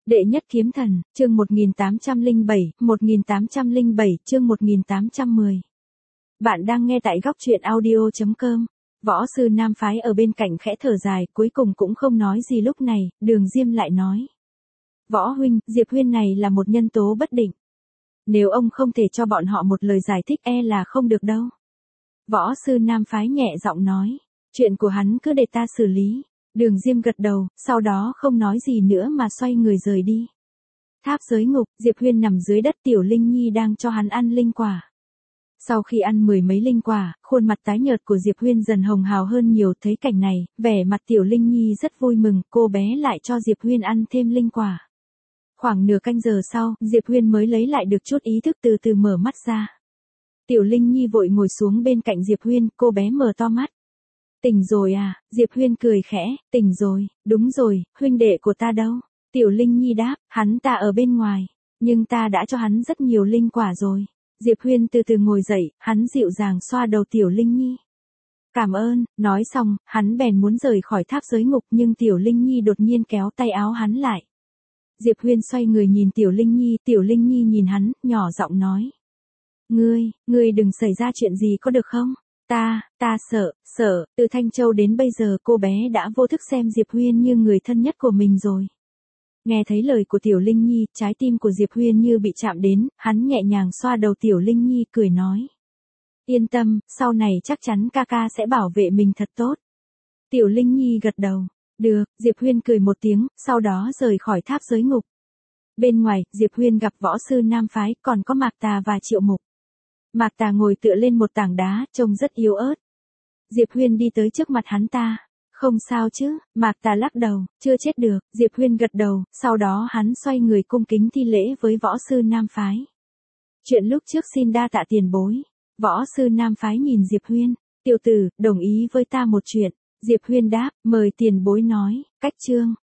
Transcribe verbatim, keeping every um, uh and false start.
Đệ nhất kiếm thần, chương một nghìn tám trăm lẻ bảy, một nghìn tám trăm lẻ bảy, chương một nghìn tám trăm mười. Bạn đang nghe tại góc truyện audio chấm com. Võ sư nam phái ở bên cạnh khẽ thở dài, cuối cùng cũng không nói gì. Lúc này, Đường Diêm lại nói. Võ huynh, Diệp Huyên này là một nhân tố bất định. Nếu ông không thể cho bọn họ một lời giải thích e là không được đâu. Võ sư nam phái nhẹ giọng nói. Chuyện của hắn cứ để ta xử lý. Đường Diêm gật đầu, sau đó không nói gì nữa mà xoay người rời đi. Tháp giới ngục, Diệp Huyên nằm dưới đất, Tiểu Linh Nhi đang cho hắn ăn linh quả. Sau khi ăn mười mấy linh quả, khuôn mặt tái nhợt của Diệp Huyên dần hồng hào hơn nhiều. Thấy cảnh này, vẻ mặt Tiểu Linh Nhi rất vui mừng, cô bé lại cho Diệp Huyên ăn thêm linh quả. Khoảng nửa canh giờ sau, Diệp Huyên mới lấy lại được chút ý thức, từ từ mở mắt ra. Tiểu Linh Nhi vội ngồi xuống bên cạnh Diệp Huyên, cô bé mở to mắt. Tỉnh rồi à, Diệp Huyên cười khẽ, tỉnh rồi, đúng rồi, huynh đệ của ta đâu? Tiểu Linh Nhi đáp, hắn ta ở bên ngoài, nhưng ta đã cho hắn rất nhiều linh quả rồi. Diệp Huyên từ từ ngồi dậy, hắn dịu dàng xoa đầu Tiểu Linh Nhi. Cảm ơn, nói xong, hắn bèn muốn rời khỏi tháp giới ngục, nhưng Tiểu Linh Nhi đột nhiên kéo tay áo hắn lại. Diệp Huyên xoay người nhìn Tiểu Linh Nhi, Tiểu Linh Nhi nhìn hắn, nhỏ giọng nói. Ngươi, ngươi đừng xảy ra chuyện gì có được không? Ta, ta sợ, sợ, từ Thanh Châu đến bây giờ cô bé đã vô thức xem Diệp Huyên như người thân nhất của mình rồi. Nghe thấy lời của Tiểu Linh Nhi, trái tim của Diệp Huyên như bị chạm đến, hắn nhẹ nhàng xoa đầu Tiểu Linh Nhi, cười nói. Yên tâm, sau này chắc chắn ca ca sẽ bảo vệ mình thật tốt. Tiểu Linh Nhi gật đầu. Được, Diệp Huyên cười một tiếng, sau đó rời khỏi tháp giới ngục. Bên ngoài, Diệp Huyên gặp võ sư nam phái, còn có Mạc Tà và Triệu Mục. Mạc Tà ngồi tựa lên một tảng đá, trông rất yếu ớt. Diệp Huyên đi tới trước mặt hắn ta. Không sao chứ, Mạc Tà lắc đầu, chưa chết được. Diệp Huyên gật đầu, sau đó hắn xoay người cung kính thi lễ với võ sư nam phái. Chuyện lúc trước xin đa tạ tiền bối. Võ sư nam phái nhìn Diệp Huyên. Tiểu tử, đồng ý với ta một chuyện. Diệp Huyên đáp, mời tiền bối nói. Cách chương,